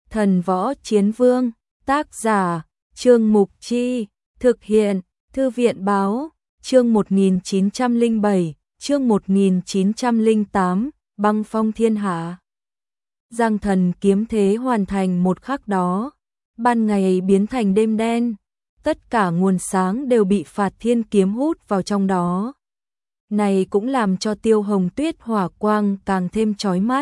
Thần Võ Chiến Vương, tác giả, Trương Mục Chi, thực hiện, Thư viện Báo, chương 1907, chương 1908, băng phong thiên hạ. Giang thần kiếm thế hoàn thành một khắc đó, ban ngày biến thành đêm đen, tất cả nguồn sáng đều bị Phạt Thiên kiếm hút vào trong đó. Này cũng làm cho Tiêu Hồng Tuyết hỏa quang càng thêm chói mắt.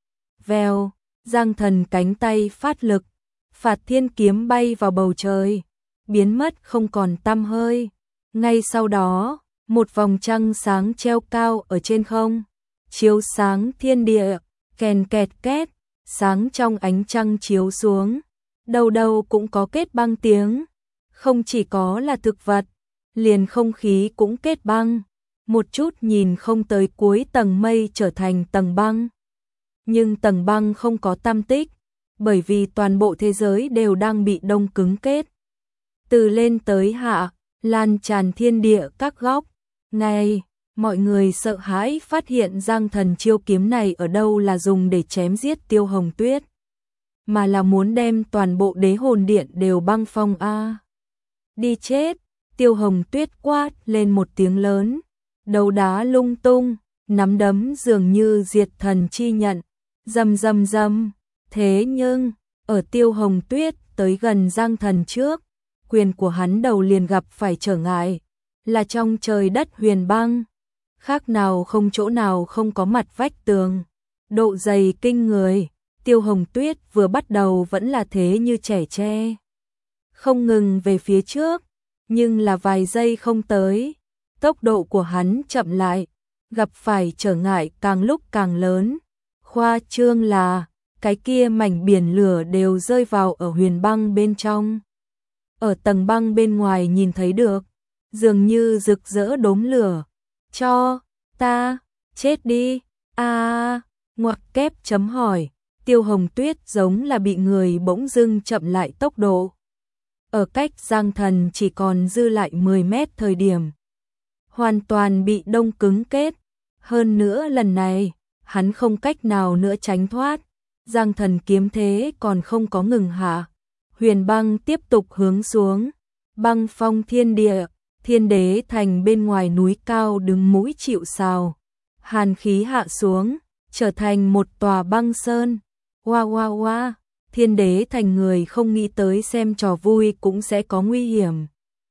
Vèo, Giang thần cánh tay phát lực, Phạt Thiên kiếm bay vào bầu trời, biến mất không còn tăm hơi. Ngay sau đó, một vòng trăng sáng treo cao ở trên không, chiếu sáng thiên địa, kèn kẹt két, sáng trong ánh trăng chiếu xuống, đâu đâu cũng có kết băng tiếng. Không chỉ có là thực vật, liền không khí cũng kết băng, một chút nhìn không tới cuối tầng mây trở thành tầng băng. Nhưng tầng băng không có tăm tích, bởi vì toàn bộ thế giới đều đang bị đông cứng kết. Từ lên tới hạ, lan tràn thiên địa các góc. Này, mọi người sợ hãi phát hiện Giang thần chiêu kiếm này ở đâu là dùng để chém giết Tiêu Hồng Tuyết, mà là muốn đem toàn bộ đế hồn điện đều băng phong a. Đi chết, Tiêu Hồng Tuyết quát lên một tiếng lớn, đầu đá lung tung, nắm đấm dường như diệt thần chi nhận, rầm rầm rầm. Thế nhưng, ở Tiêu Hồng Tuyết tới gần Giang thần trước, quyền của hắn đầu liền gặp phải trở ngại, là trong trời đất huyền băng, khác nào không chỗ nào không có mặt vách tường, độ dày kinh người. Tiêu Hồng Tuyết vừa bắt đầu vẫn là thế như trẻ tre, không ngừng về phía trước, nhưng là vài giây không tới, tốc độ của hắn chậm lại, gặp phải trở ngại càng lúc càng lớn. Khoa trương là, cái kia mảnh biển lửa đều rơi vào ở huyền băng bên trong. Ở tầng băng bên ngoài nhìn thấy được, dường như rực rỡ đốm lửa. Cho ta chết đi, ngoặc kép chấm hỏi. Tiêu Hồng Tuyết giống là bị người bỗng dưng chậm lại tốc độ. Ở cách Giang thần chỉ còn dư lại 10 mét thời điểm, hoàn toàn bị đông cứng kết. Hơn nữa lần này, hắn không cách nào nữa tránh thoát. Giang thần kiếm thế còn không có ngừng hạ, huyền băng tiếp tục hướng xuống, băng phong thiên địa. Thiên Đế Thành bên ngoài núi cao đứng mũi chịu sào, hàn khí hạ xuống, trở thành một tòa băng sơn. Oa oa oa, Thiên Đế Thành người không nghĩ tới xem trò vui cũng sẽ có nguy hiểm,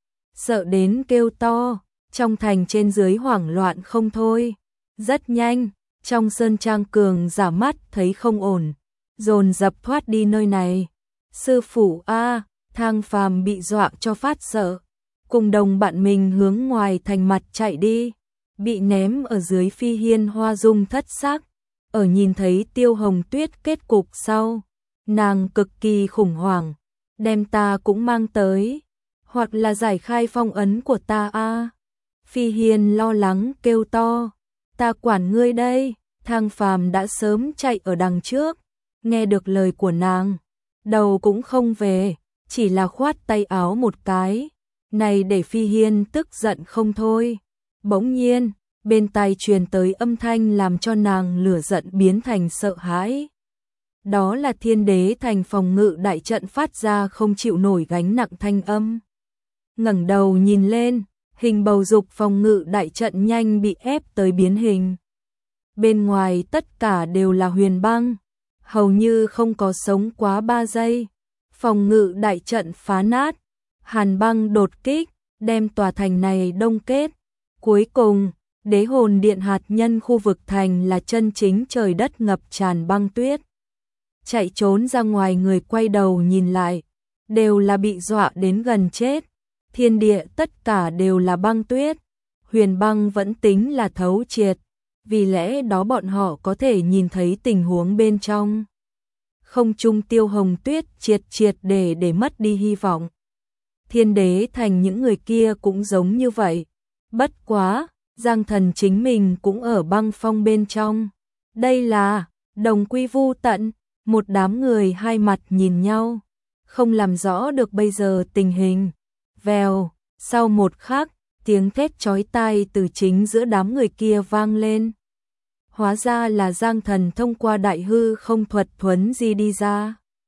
sợ đến kêu to, trong thành trên dưới hoảng loạn không thôi. Rất nhanh, trong sơn trang cường giả mắt thấy không ổn, dồn dập thoát đi nơi này. Sư phụ a, Thang Phàm bị dọa cho phát sợ, cùng đồng bạn mình hướng ngoài thành mặt chạy đi, bị ném ở dưới phi hiên hoa dung thất sắc. Ở nhìn thấy Tiêu Hồng Tuyết kết cục sau, nàng cực kỳ khủng hoảng, đem ta cũng mang tới, hoặc là giải khai phong ấn của ta a. Phi hiên lo lắng kêu to, ta quản ngươi đây. Thang Phàm đã sớm chạy ở đằng trước, nghe được lời của nàng, đầu cũng không về, chỉ là khoát tay áo một cái, này để Phi hiên tức giận không thôi. Bỗng nhiên, bên tai truyền tới âm thanh làm cho nàng lửa giận biến thành sợ hãi. Đó là Thiên Đế Thành phòng ngự đại trận phát ra không chịu nổi gánh nặng thanh âm. Ngẩng đầu nhìn lên, hình bầu dục phòng ngự đại trận nhanh bị ép tới biến hình. Bên ngoài tất cả đều là huyền băng, hầu như không có sống quá 3 giây. Phòng ngự đại trận phá nát, hàn băng đột kích, đem tòa thành này đông kết. Cuối cùng, đế hồn điện hạt nhân khu vực thành là chân chính trời đất ngập tràn băng tuyết. Chạy trốn ra ngoài người quay đầu nhìn lại, đều là bị dọa đến gần chết. Thiên địa tất cả đều là băng tuyết, huyền băng vẫn tính là thấu triệt, vì lẽ đó bọn họ có thể nhìn thấy tình huống bên trong. Không trung Tiêu Hồng Tuyết triệt để mất đi hy vọng. Thiên Đế Thành những người kia cũng giống như vậy. Bất quá, Giang thần chính mình cũng ở băng phong bên trong. Đây là đồng quy vu tận. Một đám người hai mặt nhìn nhau, không làm rõ được bây giờ tình hình. Vèo, sau một khắc, tiếng thét chói tai từ chính giữa đám người kia vang lên. Hóa ra là Giang thần thông qua đại hư không thuật thuấn di đi ra.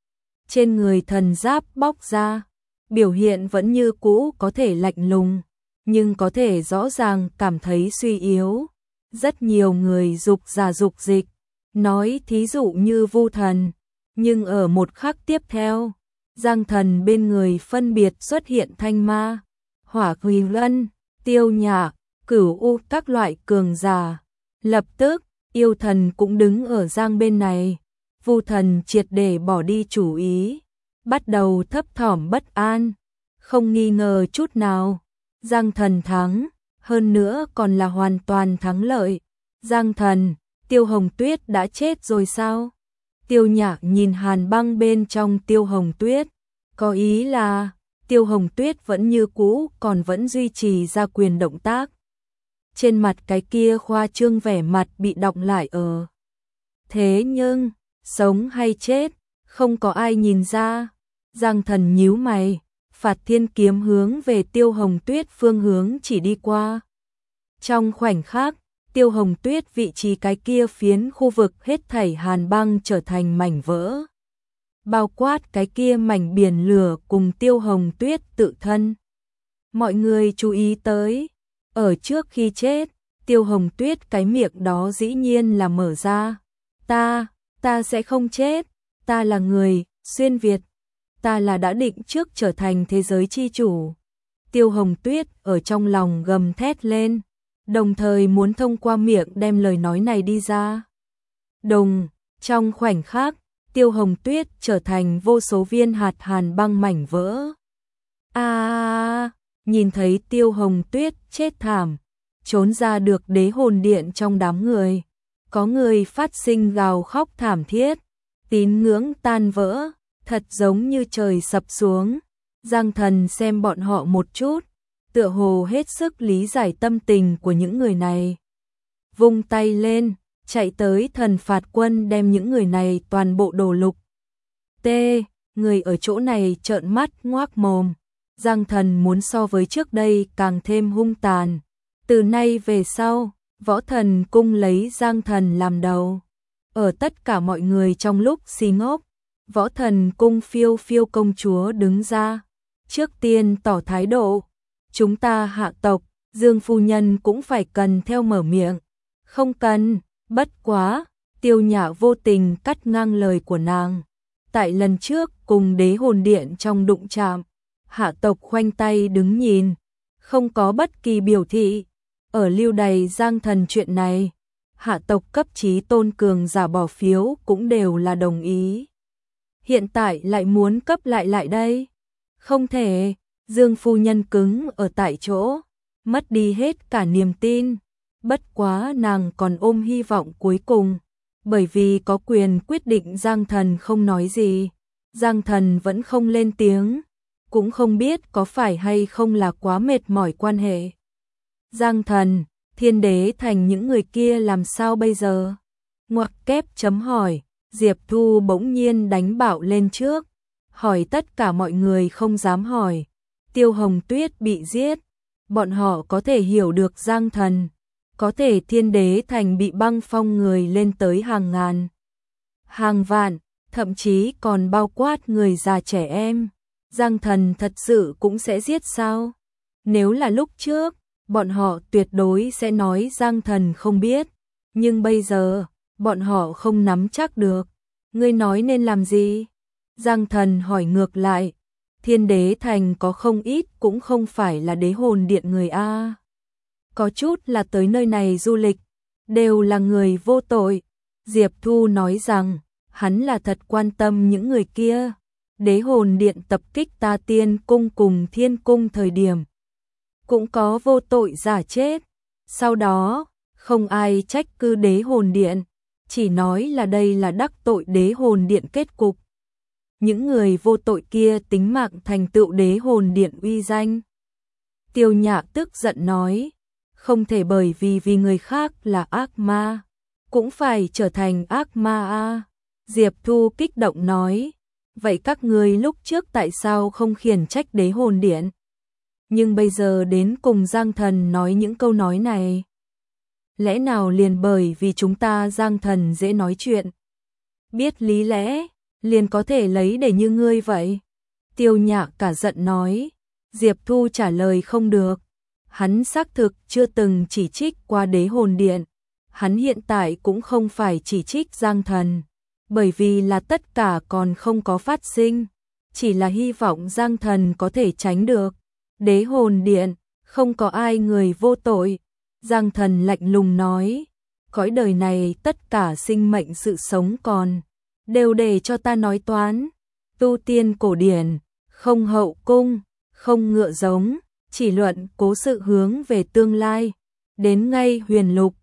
trên người thần giáp bóc ra, biểu hiện vẫn như cũ có thể lạnh lùng, nhưng có thể rõ ràng cảm thấy suy yếu. Rất nhiều người dục giả dục dịch, nói thí dụ như Vu Thần, nhưng ở một khắc tiếp theo, Giang Thần bên người phân biệt xuất hiện Thanh Ma, Hỏa Quỳ Lân, Tiêu Nhạc, Cửu U các loại cường giả. Lập tức, yêu thần cũng đứng ở Giang bên này. Vu Thần triệt để bỏ đi chủ ý, bắt đầu thấp thỏm bất an, không nghi ngờ chút nào. Giang Thần thắng, hơn nữa còn là hoàn toàn thắng lợi. Giang Thần, Tiêu Hồng Tuyết đã chết rồi sao? Tiêu Nhạc nhìn Hàn Băng bên trong Tiêu Hồng Tuyết, có ý là Tiêu Hồng Tuyết vẫn như cũ, còn vẫn duy trì ra quyền động tác. Trên mặt cái kia khoa trương vẻ mặt bị đọng lại ở. Thế nhưng, sống hay chết, không có ai nhìn ra. Giang Thần nhíu mày, Phạt Thiên kiếm hướng về Tiêu Hồng Tuyết phương hướng chỉ đi qua. Trong khoảnh khắc, Tiêu Hồng Tuyết vị trí cái kia phiến khu vực hết thảy Hàn Băng trở thành mảnh vỡ. Bao quát cái kia mảnh biển lửa cùng Tiêu Hồng Tuyết tự thân. Mọi người chú ý tới, ở trước khi chết, Tiêu Hồng Tuyết cái miệng đó dĩ nhiên là mở ra. Ta sẽ không chết, ta là người, xuyên Việt, ta là đã định trước trở thành thế giới chi chủ. Tiêu Hồng Tuyết ở trong lòng gầm thét lên, đồng thời muốn thông qua miệng đem lời nói này đi ra. Đồng, trong khoảnh khắc, Tiêu Hồng Tuyết trở thành vô số viên hạt Hàn Băng mảnh vỡ. Nhìn thấy Tiêu Hồng Tuyết chết thảm, trốn ra được Đế Hồn Điện trong đám người, có người phát sinh gào khóc thảm thiết, tín ngưỡng tan vỡ, thật giống như trời sập xuống. Giang Thần xem bọn họ một chút, tựa hồ hết sức lý giải tâm tình của những người này. Vung tay lên, chạy tới thần phạt quân đem những người này toàn bộ đổ lục. Người ở chỗ này trợn mắt ngoác mồm. Giang Thần muốn so với trước đây càng thêm hung tàn. Từ nay về sau, Võ Thần Cung lấy Giang Thần làm đầu. Ở tất cả mọi người trong lúc si ngốc, Võ Thần Cung Phiêu Phiêu công chúa đứng ra, trước tiên tỏ thái độ. Chúng ta hạ tộc, Dương phu nhân cũng phải cần theo mở miệng. Không cần, bất quá, Tiêu Nhã vô tình cắt ngang lời của nàng. Tại lần trước cùng Đế Hồn Điện trong đụng chạm, hạ tộc khoanh tay đứng nhìn, không có bất kỳ biểu thị. Ở lưu đày Giang Thần chuyện này, hạ tộc cấp chí tôn cường giả bỏ phiếu cũng đều là đồng ý. Hiện tại lại muốn cấp lại đây. Không thể, Dương phu nhân cứng ở tại chỗ, mất đi hết cả niềm tin. Bất quá nàng còn ôm hy vọng cuối cùng, bởi vì có quyền quyết định. Giang Thần không nói gì, Giang Thần vẫn không lên tiếng, cũng không biết có phải hay không là quá mệt mỏi quan hệ. Giang Thần, Thiên Đế Thành những người kia làm sao bây giờ? Ngoặc kép chấm hỏi, Diệp Thu bỗng nhiên đánh bạo lên trước, hỏi tất cả mọi người không dám hỏi. Tiêu Hồng Tuyết bị giết, bọn họ có thể hiểu được Giang Thần, có thể Thiên Đế Thành bị băng phong người lên tới hàng ngàn, hàng vạn, thậm chí còn bao quát người già trẻ em. Giang Thần thật sự cũng sẽ giết sao? Nếu là lúc trước, bọn họ tuyệt đối sẽ nói Giang Thần không biết, nhưng bây giờ, bọn họ không nắm chắc được. Ngươi nói nên làm gì? Giang Thần hỏi ngược lại. Thiên Đế Thành có không ít cũng không phải là Đế Hồn Điện người a. Có chút là tới nơi này du lịch, đều là người vô tội. Diệp Thu nói rằng, hắn là thật quan tâm những người kia. Đế Hồn Điện tập kích Ta Tiên Cung cùng Thiên Cung thời điểm, cũng có vô tội giả chết. Sau đó, không ai trách cứ Đế Hồn Điện, chỉ nói là đây là đắc tội Đế Hồn Điện kết cục. Những người vô tội kia tính mạng thành tựu Đế Hồn Điện uy danh. Tiêu Nhã tức giận nói, không thể bởi vì người khác là ác ma, cũng phải trở thành ác ma a. Diệp Thu kích động nói, vậy các người lúc trước tại sao không khiển trách Đế Hồn Điện? Nhưng bây giờ đến cùng Giang Thần nói những câu nói này. Lẽ nào liền bởi vì chúng ta Giang Thần dễ nói chuyện, biết lý lẽ, liền có thể lấy để như ngươi vậy. Tiêu Nhạc cả giận nói. Diệp Thu trả lời không được. Hắn xác thực chưa từng chỉ trích qua Đế Hồn Điện. Hắn hiện tại cũng không phải chỉ trích Giang Thần, bởi vì là tất cả còn không có phát sinh, chỉ là hy vọng Giang Thần có thể tránh được. Đế Hồn Điện, không có ai người vô tội. Giang Thần lạnh lùng nói, cõi đời này tất cả sinh mệnh sự sống còn, đều để cho ta nói toán. Tu tiên cổ điển, không hậu cung, không ngựa giống, chỉ luận cố sự hướng về tương lai. Đến ngay huyền lục,